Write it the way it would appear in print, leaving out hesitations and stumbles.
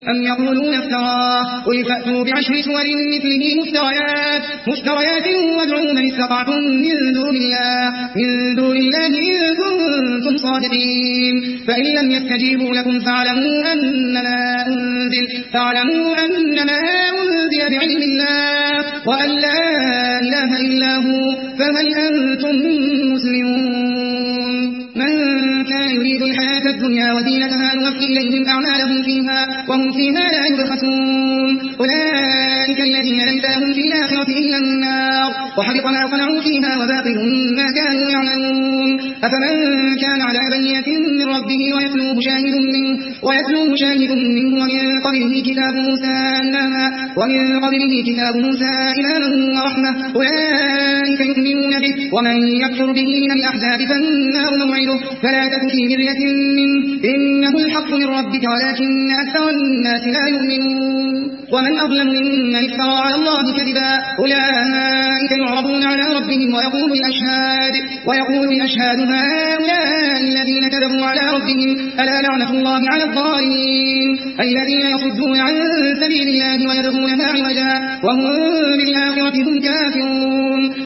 أم يقولون افتراه قل فأتوا بعشر سور مثله مفتريات وادعوا من استطعتم من دون الله إن كنتم صادقين فإن لم يستجيبوا لكم فاعلموا أنما أنزل بعلم الله وأن لا إله إلا هو فهل أنتم مسلمون من كان يريد الحياة الدنيا وزينتها نوفي إليهم أعمالهم فيها وهم فيها لا يبخسون أولئك الذين ليس لهم في الآخرة إلا النار وحبط ما صنعوا فيها وباطل ما كانوا يعملون أفمن كان على بينة من ربه ويتلوه شاهد منه ومن قبله كتاب موسى إماما ورحمة أولئك يؤمنون به ومن يكفر به من الأحزاب فالنار موعده فلا تك في مرية منه إنه الحق من ربك ولكن أكثر الناس لا يؤمنون ومن أظلم ممن افترى على الله كذبا أولئك يعرضون على ربهم ويقول الأشهاد هؤلاء الذين كذبوا على ربهم ألا لعنة الله على الظالمين الذين يصدون عن سبيل الله ويبغونها عوجا وهم بالآخرة هم كافرون